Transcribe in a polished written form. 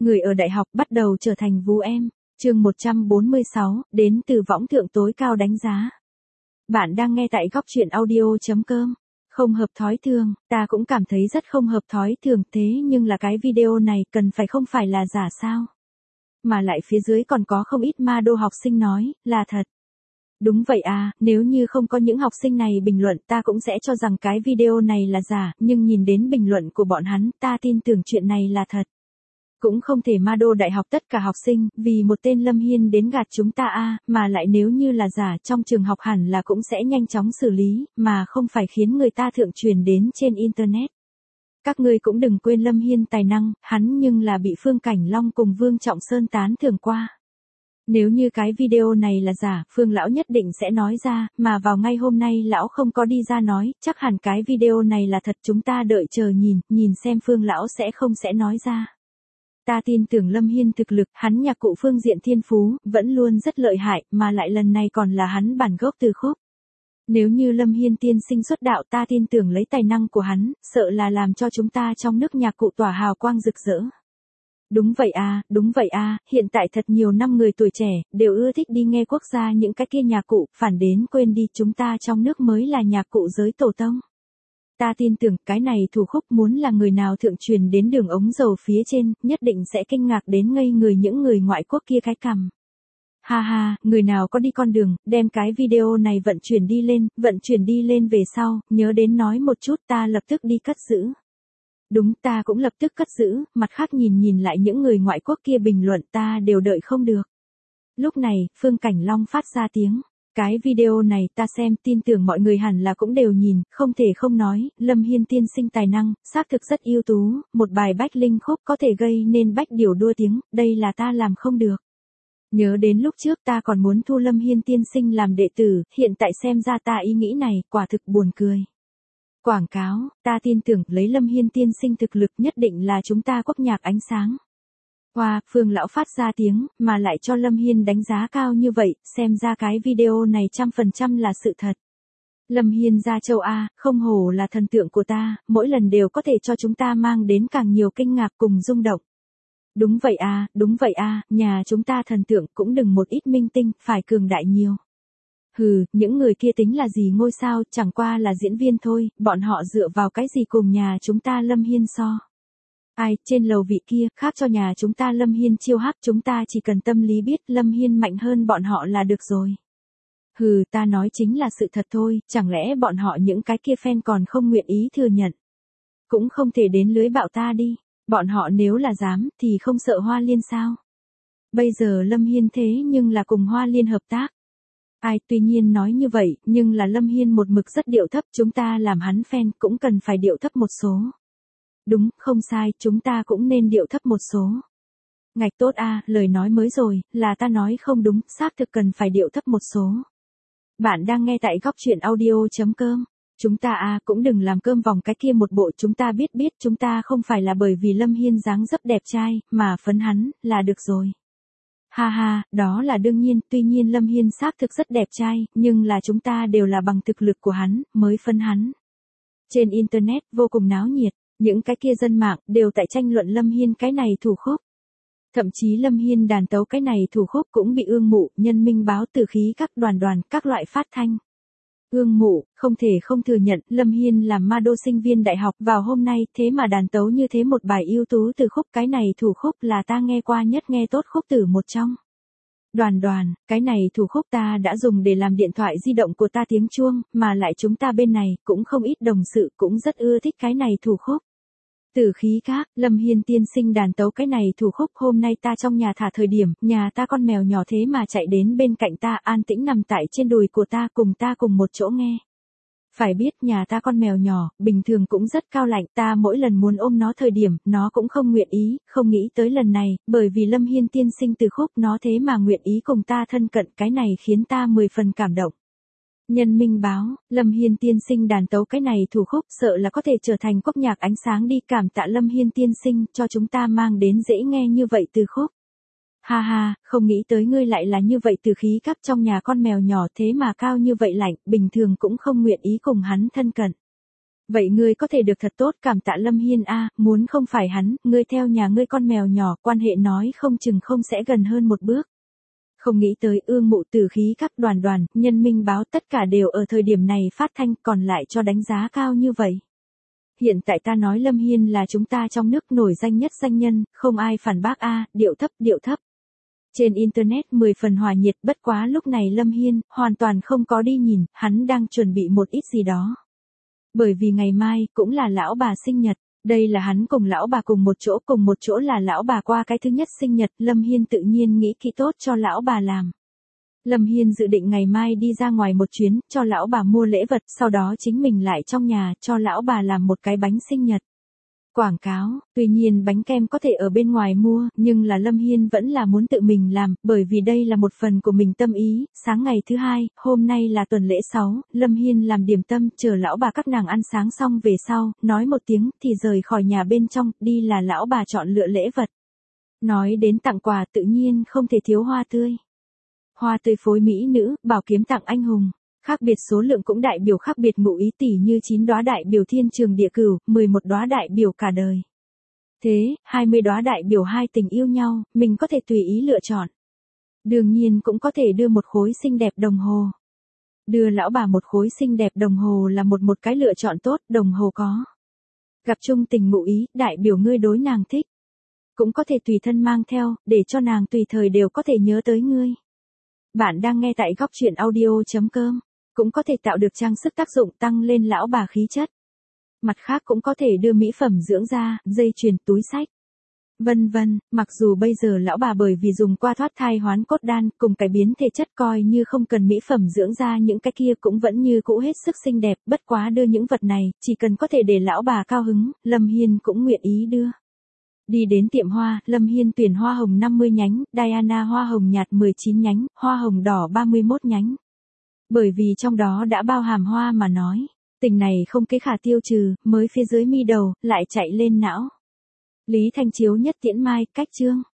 Người ở đại học bắt đầu trở thành vú em. Chương 146, đến từ võng thượng tối cao đánh giá. Bạn đang nghe tại góc truyện audio.com. Không hợp thói thường, ta cũng cảm thấy rất không hợp thói thường, thế nhưng là cái video này cần phải không phải là giả sao? Mà lại phía dưới còn có không ít ma đô học sinh nói, là thật. Đúng vậy à, nếu như không có những học sinh này bình luận ta cũng sẽ cho rằng cái video này là giả, nhưng nhìn đến bình luận của bọn hắn, ta tin tưởng chuyện này là thật. Cũng không thể ma đô đại học tất cả học sinh, vì một tên Lâm Hiên đến gạt chúng ta à, mà lại nếu như là giả trong trường học hẳn là cũng sẽ nhanh chóng xử lý, mà không phải khiến người ta thượng truyền đến trên Internet. Các ngươi cũng đừng quên Lâm Hiên tài năng, hắn nhưng là bị Phương Cảnh Long cùng Vương Trọng Sơn tán thưởng qua. Nếu như cái video này là giả, Phương lão nhất định sẽ nói ra, mà vào ngay hôm nay lão không có đi ra nói, chắc hẳn cái video này là thật, chúng ta đợi chờ nhìn xem Phương lão sẽ không sẽ nói ra. Ta tin tưởng Lâm Hiên thực lực, hắn nhạc cụ phương diện thiên phú, vẫn luôn rất lợi hại, mà lại lần này còn là hắn bản gốc từ khúc. Nếu như Lâm Hiên tiên sinh xuất đạo, ta tin tưởng lấy tài năng của hắn, sợ là làm cho chúng ta trong nước nhạc cụ tỏa hào quang rực rỡ. Đúng vậy à, hiện tại thật nhiều năm người tuổi trẻ, đều ưa thích đi nghe quốc gia những cái kia nhạc cụ, phản đến quên đi chúng ta trong nước mới là nhạc cụ giới tổ tông. Ta tin tưởng cái này thủ khúc muốn là người nào thượng truyền đến đường ống dầu phía trên, nhất định sẽ kinh ngạc đến ngây người những người ngoại quốc kia cái cằm. Ha ha, người nào có đi con đường, đem cái video này vận chuyển đi lên về sau, nhớ đến nói một chút ta lập tức đi cất giữ. Đúng, ta cũng lập tức cất giữ, mặt khác nhìn lại những người ngoại quốc kia bình luận ta đều đợi không được. Lúc này, Phương Cảnh Long phát ra tiếng. Cái video này ta xem tin tưởng mọi người hẳn là cũng đều nhìn, không thể không nói, Lâm Hiên tiên sinh tài năng, xác thực rất ưu tú, một bài bách linh khúc có thể gây nên bách điểu đua tiếng, đây là ta làm không được. Nhớ đến lúc trước ta còn muốn thu Lâm Hiên tiên sinh làm đệ tử, hiện tại xem ra ta ý nghĩ này, quả thực buồn cười. Quảng cáo, ta tin tưởng lấy Lâm Hiên tiên sinh thực lực nhất định là chúng ta quốc nhạc ánh sáng. Wow, Phương lão phát ra tiếng, mà lại cho Lâm Hiên đánh giá cao như vậy, xem ra cái video này 100% là sự thật. Lâm Hiên ra châu A, không hổ là thần tượng của ta, mỗi lần đều có thể cho chúng ta mang đến càng nhiều kinh ngạc cùng rung động. Đúng vậy à, nhà chúng ta thần tượng cũng đừng một ít minh tinh, phải cường đại nhiều. Hừ, những người kia tính là gì ngôi sao, chẳng qua là diễn viên thôi, bọn họ dựa vào cái gì cùng nhà chúng ta Lâm Hiên so. Ai, trên lầu vị kia, khác cho nhà chúng ta Lâm Hiên chiêu hát, chúng ta chỉ cần tâm lý biết Lâm Hiên mạnh hơn bọn họ là được rồi. Hừ, ta nói chính là sự thật thôi, chẳng lẽ bọn họ những cái kia fan còn không nguyện ý thừa nhận. Cũng không thể đến lưới bạo ta đi, bọn họ nếu là dám, thì không sợ Hoa Liên sao. Bây giờ Lâm Hiên thế nhưng là cùng Hoa Liên hợp tác. Ai, tuy nhiên nói như vậy, nhưng là Lâm Hiên một mực rất điệu thấp, chúng ta làm hắn fan cũng cần phải điệu thấp một số. Đúng, không sai, chúng ta cũng nên điệu thấp một số. Ngạch tốt a, lời nói mới rồi, là ta nói không đúng, xác thực cần phải điệu thấp một số. Bạn đang nghe tại góc truyện audio.com. Chúng ta cũng đừng làm cơm vòng cái kia một bộ, chúng ta biết chúng ta không phải là bởi vì Lâm Hiên dáng dấp đẹp trai, mà phấn hắn, là được rồi. Ha ha, đó là đương nhiên, tuy nhiên Lâm Hiên xác thực rất đẹp trai, nhưng là chúng ta đều là bằng thực lực của hắn, mới phấn hắn. Trên Internet, vô cùng náo nhiệt. Những cái kia dân mạng, đều tại tranh luận Lâm Hiên cái này thủ khúc. Thậm chí Lâm Hiên đàn tấu cái này thủ khúc cũng bị ương mụ, nhân minh báo từ khí các đoàn, các loại phát thanh. Ương mụ, không thể không thừa nhận, Lâm Hiên làm ma đô sinh viên đại học vào hôm nay, thế mà đàn tấu như thế một bài ưu tú từ khúc, cái này thủ khúc là ta nghe qua nhất nghe tốt khúc từ một trong. Đoàn, cái này thủ khúc ta đã dùng để làm điện thoại di động của ta tiếng chuông, mà lại chúng ta bên này, cũng không ít đồng sự cũng rất ưa thích cái này thủ khúc. Tử khí các, Lâm Hiên tiên sinh đàn tấu cái này thủ khúc, hôm nay ta trong nhà thả thời điểm, nhà ta con mèo nhỏ thế mà chạy đến bên cạnh ta, an tĩnh nằm tại trên đùi của ta cùng một chỗ nghe. Phải biết nhà ta con mèo nhỏ, bình thường cũng rất cao lạnh, ta mỗi lần muốn ôm nó thời điểm, nó cũng không nguyện ý, không nghĩ tới lần này, bởi vì Lâm Hiên tiên sinh từ khúc nó thế mà nguyện ý cùng ta thân cận, cái này khiến ta 10 phần cảm động. Nhân minh báo, Lâm Hiên tiên sinh đàn tấu cái này thủ khúc sợ là có thể trở thành quốc nhạc ánh sáng đi, cảm tạ Lâm Hiên tiên sinh cho chúng ta mang đến dễ nghe như vậy từ khúc. Ha ha, không nghĩ tới ngươi lại là như vậy từ khí cấp trong nhà con mèo nhỏ thế mà cao như vậy lạnh, bình thường cũng không nguyện ý cùng hắn thân cận. Vậy ngươi có thể được thật tốt, cảm tạ Lâm Hiên a, muốn không phải hắn, ngươi theo nhà ngươi con mèo nhỏ, quan hệ nói không chừng không sẽ gần hơn một bước. Không nghĩ tới Ương Mụ Tử khí các đoàn, Nhân Minh Báo tất cả đều ở thời điểm này phát thanh, còn lại cho đánh giá cao như vậy. Hiện tại ta nói Lâm Hiên là chúng ta trong nước nổi danh nhất danh nhân, không ai phản bác a, điệu thấp. Trên Internet 10 phần hòa nhiệt, bất quá lúc này Lâm Hiên hoàn toàn không có đi nhìn, hắn đang chuẩn bị một ít gì đó. Bởi vì ngày mai cũng là lão bà sinh nhật, đây là hắn cùng lão bà cùng một chỗ là lão bà qua cái thứ nhất sinh nhật, Lâm Hiên tự nhiên nghĩ kỹ tốt cho lão bà làm. Lâm Hiên dự định ngày mai đi ra ngoài một chuyến, cho lão bà mua lễ vật, sau đó chính mình lại trong nhà, cho lão bà làm một cái bánh sinh nhật. Quảng cáo, tuy nhiên bánh kem có thể ở bên ngoài mua, nhưng là Lâm Hiên vẫn là muốn tự mình làm, bởi vì đây là một phần của mình tâm ý. Sáng ngày thứ hai, hôm nay là tuần lễ 6, Lâm Hiên làm điểm tâm, chờ lão bà các nàng ăn sáng xong về sau, nói một tiếng thì rời khỏi nhà bên trong, đi là lão bà chọn lựa lễ vật. Nói đến tặng quà tự nhiên không thể thiếu hoa tươi. Hoa tươi phối mỹ nữ, bảo kiếm tặng anh hùng. Khác biệt số lượng cũng đại biểu khác biệt ngụ ý, tỉ như 9 đóa đại biểu thiên trường địa cửu, 11 đóa đại biểu cả đời. Thế, 20 đóa đại biểu hai tình yêu nhau, mình có thể tùy ý lựa chọn. Đương nhiên cũng có thể đưa một khối xinh đẹp đồng hồ. Đưa lão bà một khối xinh đẹp đồng hồ là một cái lựa chọn tốt, đồng hồ có gặp chung tình ngụ ý, đại biểu ngươi đối nàng thích. Cũng có thể tùy thân mang theo, để cho nàng tùy thời đều có thể nhớ tới ngươi. Bạn đang nghe tại góc truyện audio.com. Cũng có thể tạo được trang sức tác dụng tăng lên lão bà khí chất. Mặt khác cũng có thể đưa mỹ phẩm dưỡng da, dây chuyền, túi xách, vân vân. Mặc dù bây giờ lão bà bởi vì dùng qua thoát thai hoán cốt đan cùng cải biến thể chất coi như không cần mỹ phẩm dưỡng da, những cái kia cũng vẫn như cũ hết sức xinh đẹp, bất quá đưa những vật này, chỉ cần có thể để lão bà cao hứng, Lâm Hiên cũng nguyện ý đưa. Đi đến tiệm hoa, Lâm Hiên tuyển hoa hồng 50 nhánh, Diana hoa hồng nhạt 19 nhánh, hoa hồng đỏ 31 nhánh. Bởi vì trong đó đã bao hàm hoa mà nói, tình này không kế khả tiêu trừ, mới phía dưới mi đầu, lại chạy lên não. Lý Thanh Chiếu nhất tiễn mai, cách chương.